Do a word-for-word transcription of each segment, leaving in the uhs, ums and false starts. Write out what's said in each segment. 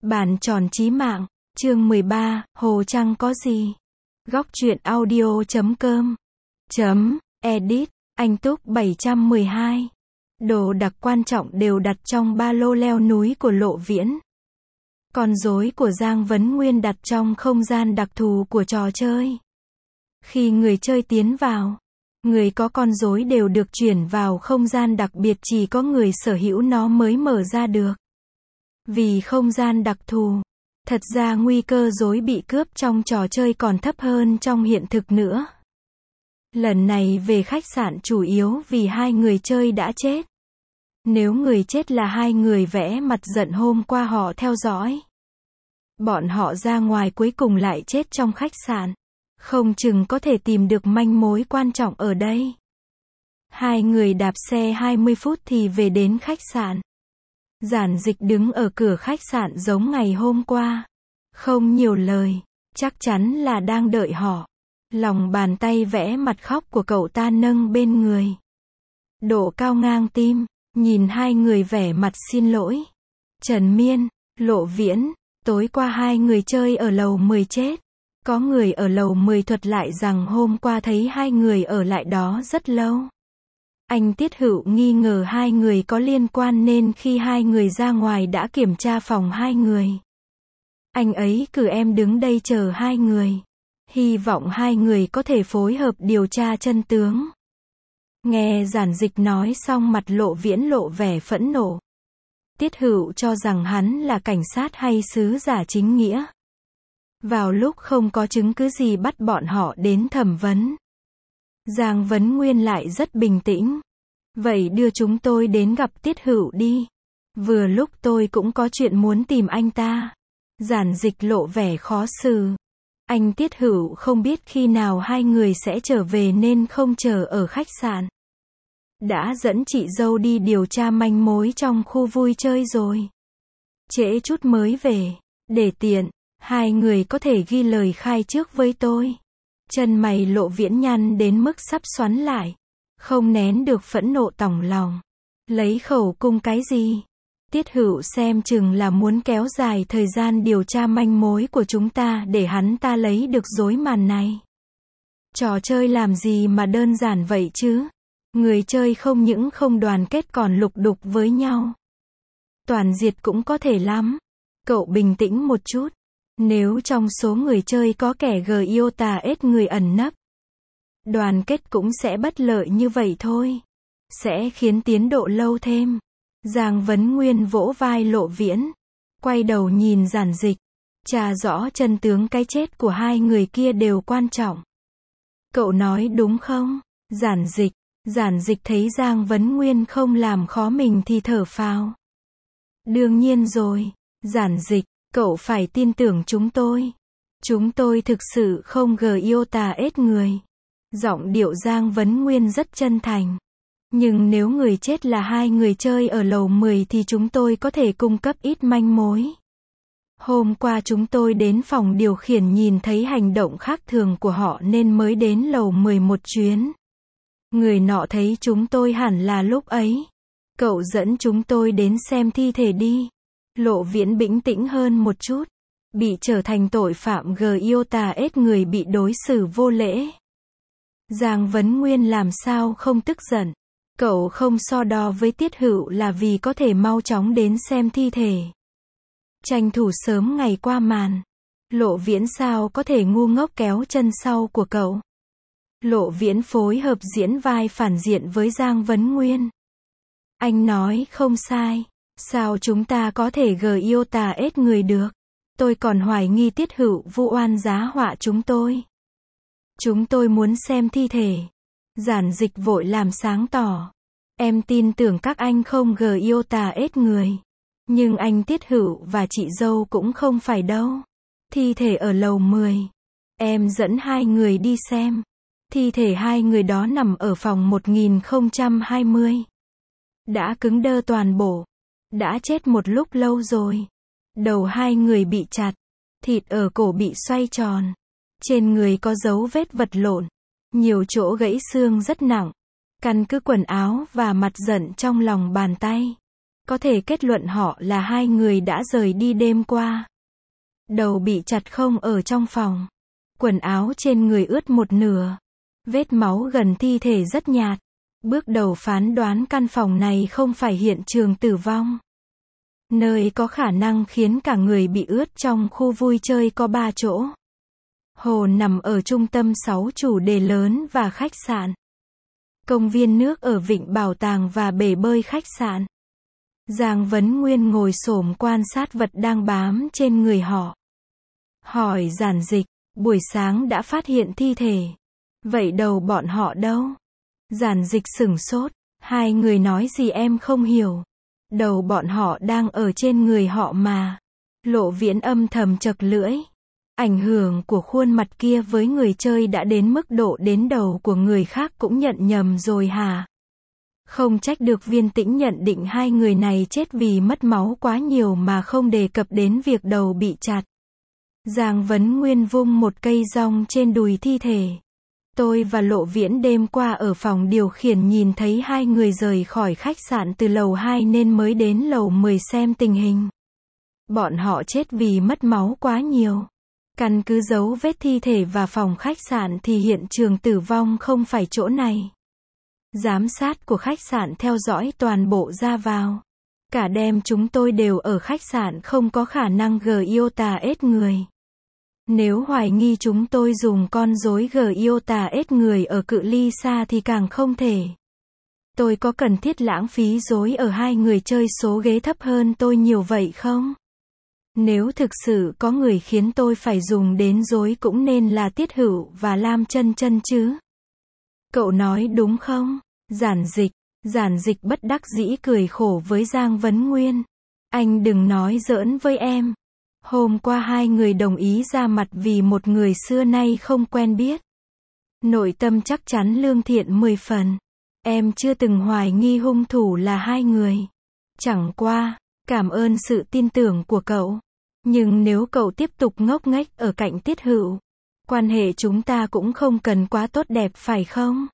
Bàn tròn chí mạng, chương mười ba, Hồ Trăng có gì? Góc truyện audio chấm com chấm edit, anh Túc bảy trăm mười hai. Đồ đặc quan trọng đều đặt trong ba lô leo núi của Lộ Viễn. Con rối của Giang Vấn Nguyên đặt trong không gian đặc thù của trò chơi. Khi người chơi tiến vào, người có con rối đều được chuyển vào không gian đặc biệt chỉ có người sở hữu nó mới mở ra được. Vì không gian đặc thù, thật ra nguy cơ rối bị cướp trong trò chơi còn thấp hơn trong hiện thực nữa. Lần này về khách sạn chủ yếu vì hai người chơi đã chết. Nếu người chết là hai người vẽ mặt giận hôm qua họ theo dõi. Bọn họ ra ngoài cuối cùng lại chết trong khách sạn. Không chừng có thể tìm được manh mối quan trọng ở đây. Hai người đạp xe hai mươi phút thì về đến khách sạn. Giản Dịch đứng ở cửa khách sạn giống ngày hôm qua. Không nhiều lời, chắc chắn là đang đợi họ. Lòng bàn tay vẽ mặt khóc của cậu ta nâng bên người. Độ cao ngang tim, nhìn hai người vẻ mặt xin lỗi. Trần Miên, Lộ Viễn, tối qua hai người chơi ở lầu mười chết. Có người ở lầu mười thuật lại rằng hôm qua thấy hai người ở lại đó rất lâu. Anh Tiết Hữu nghi ngờ hai người có liên quan nên khi hai người ra ngoài đã kiểm tra phòng hai người. Anh ấy cử em đứng đây chờ hai người. Hy vọng hai người có thể phối hợp điều tra chân tướng. Nghe Giản Dịch nói xong mặt Lộ Viễn lộ vẻ phẫn nộ. Tiết Hữu cho rằng hắn là cảnh sát hay sứ giả chính nghĩa. Vào lúc không có chứng cứ gì bắt bọn họ đến thẩm vấn. Giang Vấn Nguyên lại rất bình tĩnh. Vậy đưa chúng tôi đến gặp Tiết Hữu đi. Vừa lúc tôi cũng có chuyện muốn tìm anh ta. Giản Dịch lộ vẻ khó xử. Anh Tiết Hữu không biết khi nào hai người sẽ trở về nên không chờ ở khách sạn. Đã dẫn chị dâu đi điều tra manh mối trong khu vui chơi rồi. Trễ chút mới về. Để tiện, hai người có thể ghi lời khai trước với tôi. Chân mày Lộ Viễn nhăn đến mức sắp xoắn lại. Không nén được phẫn nộ tòng lòng. Lấy khẩu cung cái gì? Tiết Hữu xem chừng là muốn kéo dài thời gian điều tra manh mối của chúng ta để hắn ta lấy được rối màn này. Trò chơi làm gì mà đơn giản vậy chứ? Người chơi không những không đoàn kết còn lục đục với nhau. Toàn diệt cũng có thể lắm. Cậu bình tĩnh một chút. Nếu trong số người chơi có kẻ gờ yêu tà ết người ẩn nấp, đoàn kết cũng sẽ bất lợi như vậy thôi. Sẽ khiến tiến độ lâu thêm. Giang Vấn Nguyên vỗ vai Lộ Viễn. Quay đầu nhìn Giản Dịch. Tra rõ chân tướng cái chết của hai người kia đều quan trọng. Cậu nói đúng không? Giản Dịch. Giản Dịch thấy Giang Vấn Nguyên không làm khó mình thì thở phào. Đương nhiên rồi. Giản Dịch, cậu phải tin tưởng chúng tôi. Chúng tôi thực sự không gờ yêu tà ết người. Giọng điệu Giang Vấn Nguyên rất chân thành. Nhưng nếu người chết là hai người chơi ở lầu mười thì chúng tôi có thể cung cấp ít manh mối. Hôm qua chúng tôi đến phòng điều khiển nhìn thấy hành động khác thường của họ nên mới đến lầu mười một chuyến. Người nọ thấy chúng tôi hẳn là lúc ấy. Cậu dẫn chúng tôi đến xem thi thể đi. Lộ Viễn bình tĩnh hơn một chút. Bị trở thành tội phạm gờ yêu tà ết người bị đối xử vô lễ. Giang Vấn Nguyên làm sao không tức giận. Cậu không so đo với Tiết Hữu là vì có thể mau chóng đến xem thi thể. Tranh thủ sớm ngày qua màn. Lộ Viễn sao có thể ngu ngốc kéo chân sau của cậu. Lộ Viễn phối hợp diễn vai phản diện với Giang Vấn Nguyên. Anh nói không sai. Sao chúng ta có thể gờ yêu tà ết người được? Tôi còn hoài nghi Tiết Hữu vu oan giá họa chúng tôi. Chúng tôi muốn xem thi thể. Giản Dịch vội làm sáng tỏ. Em tin tưởng các anh không gờ yêu tà ết người. Nhưng anh Tiết Hữu và chị dâu cũng không phải đâu. Thi thể ở lầu mười. Em dẫn hai người đi xem. Thi thể hai người đó nằm ở phòng một nghìn không trăm hai mươi. Đã cứng đơ toàn bộ. Đã chết một lúc lâu rồi. Đầu hai người bị chặt. Thịt ở cổ bị xoay tròn. Trên người có dấu vết vật lộn. Nhiều chỗ gãy xương rất nặng. Căn cứ quần áo và mặt giận trong lòng bàn tay. Có thể kết luận họ là hai người đã rời đi đêm qua. Đầu bị chặt không ở trong phòng. Quần áo trên người ướt một nửa. Vết máu gần thi thể rất nhạt. Bước đầu phán đoán căn phòng này không phải hiện trường tử vong. Nơi có khả năng khiến cả người bị ướt trong khu vui chơi có ba chỗ. Hồ nằm ở trung tâm sáu chủ đề lớn và khách sạn. Công viên nước ở vịnh bảo tàng và bể bơi khách sạn. Giang Vấn Nguyên ngồi xổm quan sát vật đang bám trên người họ. Hỏi Giản Dịch, buổi sáng đã phát hiện thi thể. Vậy đầu bọn họ đâu? Giản Dịch sửng sốt. Hai người nói gì em không hiểu. Đầu bọn họ đang ở trên người họ mà. Lộ Viễn âm thầm chật lưỡi. Ảnh hưởng của khuôn mặt kia với người chơi đã đến mức độ đến đầu của người khác cũng nhận nhầm rồi hả? Không trách được Viên Tĩnh nhận định hai người này chết vì mất máu quá nhiều mà không đề cập đến việc đầu bị chặt. Giang Vấn Nguyên vung một cây rong trên đùi thi thể. Tôi và Lộ Viễn đêm qua ở phòng điều khiển nhìn thấy hai người rời khỏi khách sạn từ lầu hai nên mới đến lầu mười xem tình hình. Bọn họ chết vì mất máu quá nhiều. Căn cứ dấu vết thi thể và phòng khách sạn thì hiện trường tử vong không phải chỗ này. Giám sát của khách sạn theo dõi toàn bộ ra vào. Cả đêm chúng tôi đều ở khách sạn không có khả năng gờ iota ết người. Nếu hoài nghi chúng tôi dùng con rối gờ iota ết người ở cự ly xa thì càng không thể. Tôi có cần thiết lãng phí rối ở hai người chơi số ghế thấp hơn tôi nhiều vậy không? Nếu thực sự có người khiến tôi phải dùng đến rối cũng nên là Tiết Hữu và Lam Chân Chân chứ. Cậu nói đúng không? Giản Dịch. Giản Dịch bất đắc dĩ cười khổ với Giang Vấn Nguyên. Anh đừng nói giỡn với em. Hôm qua hai người đồng ý ra mặt vì một người xưa nay không quen biết. Nội tâm chắc chắn lương thiện mười phần. Em chưa từng hoài nghi hung thủ là hai người. Chẳng qua, cảm ơn sự tin tưởng của cậu. Nhưng nếu cậu tiếp tục ngốc nghếch ở cạnh Tiết Hữu, quan hệ chúng ta cũng không cần quá tốt đẹp phải không?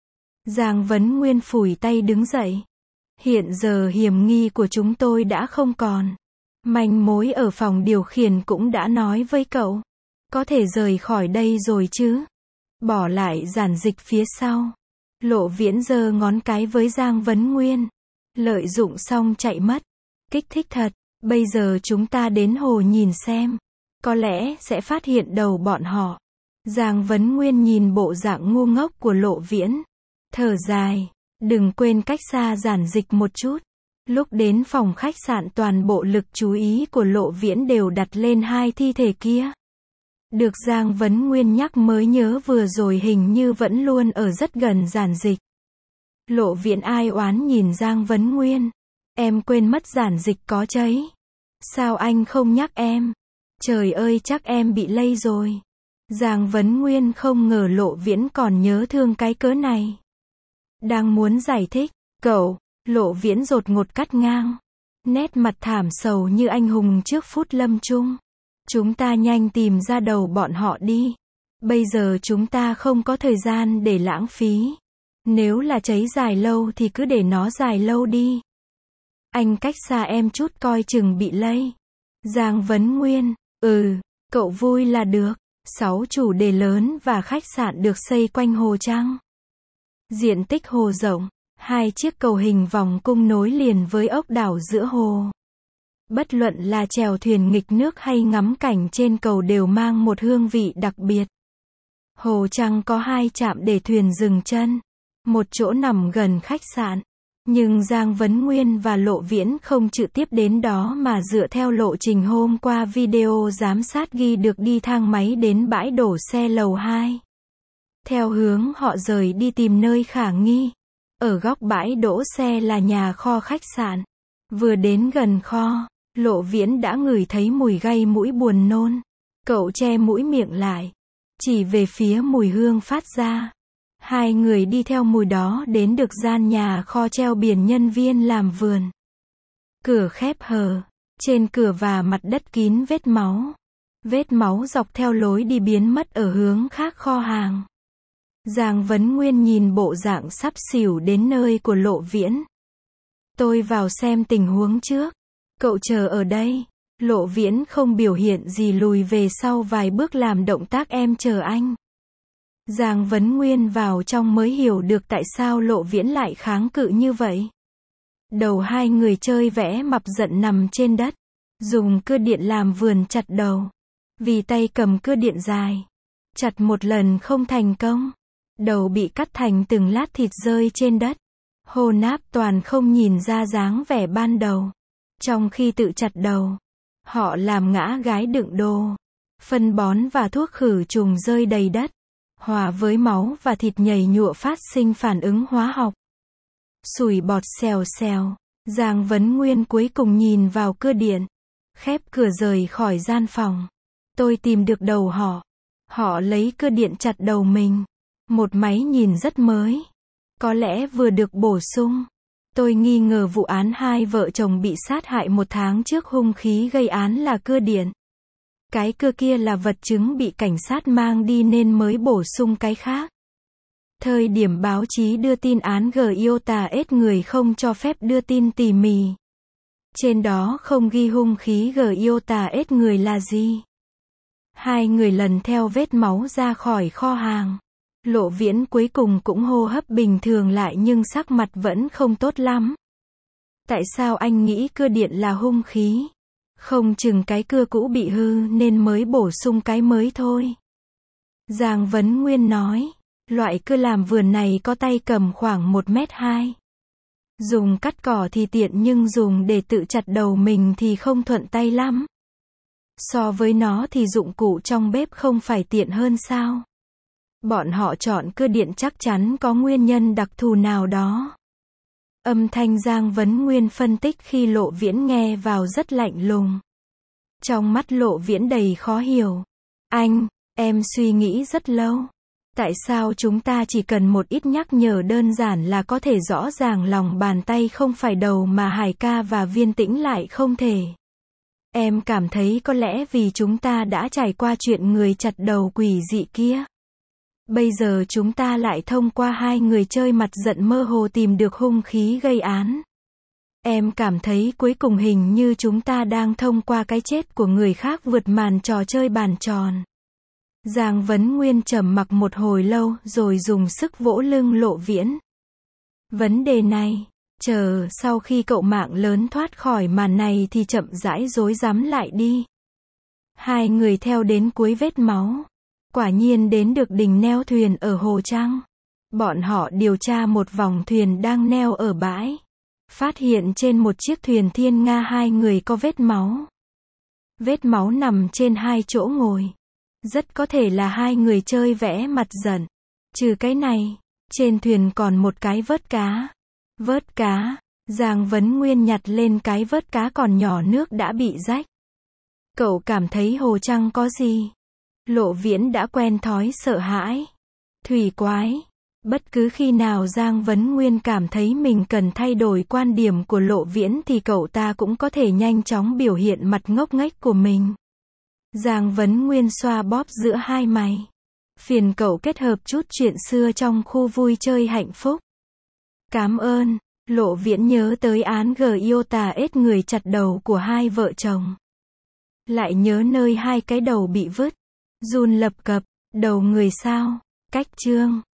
Giang Vấn Nguyên phủi tay đứng dậy. Hiện giờ hiểm nghi của chúng tôi đã không còn. Manh mối ở phòng điều khiển cũng đã nói với cậu. Có thể rời khỏi đây rồi chứ. Bỏ lại Giản Dịch phía sau. Lộ Viễn giơ ngón cái với Giang Vấn Nguyên. Lợi dụng xong chạy mất. Kích thích thật. Bây giờ chúng ta đến hồ nhìn xem. Có lẽ sẽ phát hiện đầu bọn họ. Giang Vấn Nguyên nhìn bộ dạng ngu ngốc của Lộ Viễn. Thở dài. Đừng quên cách xa Giản Dịch một chút. Lúc đến phòng khách sạn toàn bộ lực chú ý của Lộ Viễn đều đặt lên hai thi thể kia. Được Giang Vấn Nguyên nhắc mới nhớ vừa rồi hình như vẫn luôn ở rất gần Giản Dịch. Lộ Viễn ai oán nhìn Giang Vấn Nguyên. Em quên mất Giản Dịch có cháy. Sao anh không nhắc em? Trời ơi chắc em bị lây rồi. Giang Vấn Nguyên không ngờ Lộ Viễn còn nhớ thương cái cớ này. Đang muốn giải thích. Cậu, Lộ Viễn đột ngột cắt ngang. Nét mặt thảm sầu như anh hùng trước phút lâm chung. Chúng ta nhanh tìm ra đầu bọn họ đi. Bây giờ chúng ta không có thời gian để lãng phí. Nếu là cháy dài lâu thì cứ để nó dài lâu đi. Anh cách xa em chút coi chừng bị lây. Giang Vấn Nguyên. Ừ, cậu vui là được. Sáu chủ đề lớn và khách sạn được xây quanh hồ trăng. Diện tích hồ rộng. Hai chiếc cầu hình vòng cung nối liền với ốc đảo giữa hồ. Bất luận là chèo thuyền nghịch nước hay ngắm cảnh trên cầu đều mang một hương vị đặc biệt. Hồ Trăng có hai trạm để thuyền dừng chân. Một chỗ nằm gần khách sạn. Nhưng Giang Vấn Nguyên và Lộ Viễn không trực tiếp đến đó mà dựa theo lộ trình hôm qua video giám sát ghi được đi thang máy đến bãi đổ xe lầu hai. Theo hướng họ rời đi tìm nơi khả nghi. Ở góc bãi đỗ xe là nhà kho khách sạn. Vừa đến gần kho, Lộ Viễn đã ngửi thấy mùi gây mũi buồn nôn. Cậu che mũi miệng lại. Chỉ về phía mùi hương phát ra. Hai người đi theo mùi đó đến được gian nhà kho treo biển nhân viên làm vườn. Cửa khép hờ. Trên cửa và mặt đất kín vết máu. Vết máu dọc theo lối đi biến mất ở hướng khác kho hàng. Giang Vấn Nguyên nhìn bộ dạng sắp xỉu đến nơi của Lộ Viễn. Tôi vào xem tình huống trước. Cậu chờ ở đây. Lộ Viễn không biểu hiện gì lùi về sau vài bước làm động tác em chờ anh. Giang Vấn Nguyên vào trong mới hiểu được tại sao Lộ Viễn lại kháng cự như vậy. Đầu hai người chơi vẽ mập giận nằm trên đất. Dùng cưa điện làm vườn chặt đầu. Vì tay cầm cưa điện dài. Chặt một lần không thành công. Đầu bị cắt thành từng lát thịt rơi trên đất. Hồ Náp Toàn không nhìn ra dáng vẻ ban đầu. Trong khi tự chặt đầu, họ làm ngã gái đựng đồ. Phân bón và thuốc khử trùng rơi đầy đất. Hòa với máu và thịt nhầy nhụa phát sinh phản ứng hóa học. Sủi bọt xèo xèo. Giang Vấn Nguyên cuối cùng nhìn vào cưa điện. Khép cửa rời khỏi gian phòng. Tôi tìm được đầu họ. Họ lấy cưa điện chặt đầu mình. Một máy nhìn rất mới. Có lẽ vừa được bổ sung. Tôi nghi ngờ vụ án hai vợ chồng bị sát hại một tháng trước hung khí gây án là cưa điện. Cái cưa kia là vật chứng bị cảnh sát mang đi nên mới bổ sung cái khác. Thời điểm báo chí đưa tin án Giota ết người không cho phép đưa tin tỉ mỉ. Trên đó không ghi hung khí Giota ết người là gì. Hai người lần theo vết máu ra khỏi kho hàng. Lộ Viễn cuối cùng cũng hô hấp bình thường lại nhưng sắc mặt vẫn không tốt lắm. Tại sao anh nghĩ cưa điện là hung khí? Không chừng cái cưa cũ bị hư nên mới bổ sung cái mới thôi. Giang Vấn Nguyên nói, loại cưa làm vườn này có tay cầm khoảng một mét hai. Dùng cắt cỏ thì tiện nhưng dùng để tự chặt đầu mình thì không thuận tay lắm. So với nó thì dụng cụ trong bếp không phải tiện hơn sao? Bọn họ chọn cưa điện chắc chắn có nguyên nhân đặc thù nào đó. Âm thanh Giang Vấn Nguyên phân tích khi Lộ Viễn nghe vào rất lạnh lùng. Trong mắt Lộ Viễn đầy khó hiểu. Anh, em suy nghĩ rất lâu. Tại sao chúng ta chỉ cần một ít nhắc nhở đơn giản là có thể rõ ràng lòng bàn tay không phải đầu mà Hải ca và Viên Tĩnh lại không thể? Em cảm thấy có lẽ vì chúng ta đã trải qua chuyện người chặt đầu quỷ dị kia. Bây giờ chúng ta lại thông qua hai người chơi mặt giận mơ hồ tìm được hung khí gây án. Em cảm thấy cuối cùng hình như chúng ta đang thông qua cái chết của người khác vượt màn trò chơi bàn tròn. Giang Vấn Nguyên trầm mặc một hồi lâu rồi dùng sức vỗ lưng Lộ Viễn. Vấn đề này, chờ sau khi cậu mạng lớn thoát khỏi màn này thì chậm rãi rối rắm lại đi. Hai người theo đến cuối vết máu. Quả nhiên đến được đỉnh neo thuyền ở Hồ Trăng. Bọn họ điều tra một vòng thuyền đang neo ở bãi. Phát hiện trên một chiếc thuyền Thiên Nga hai người có vết máu. Vết máu nằm trên hai chỗ ngồi. Rất có thể là hai người chơi vẽ mặt giận. Trừ cái này, trên thuyền còn một cái vớt cá. Vớt cá, Giang Vấn Nguyên nhặt lên cái vớt cá còn nhỏ nước đã bị rách. Cậu cảm thấy Hồ Trăng có gì? Lộ Viễn đã quen thói sợ hãi. Thủy quái. Bất cứ khi nào Giang Vấn Nguyên cảm thấy mình cần thay đổi quan điểm của Lộ Viễn thì cậu ta cũng có thể nhanh chóng biểu hiện mặt ngốc nghếch của mình. Giang Vấn Nguyên xoa bóp giữa hai mày. Phiền cậu kết hợp chút chuyện xưa trong khu vui chơi hạnh phúc. Cảm ơn. Lộ Viễn nhớ tới án Giota ết người chặt đầu của hai vợ chồng. Lại nhớ nơi hai cái đầu bị vứt. Run lập cập. Đầu người sao? Cách chương.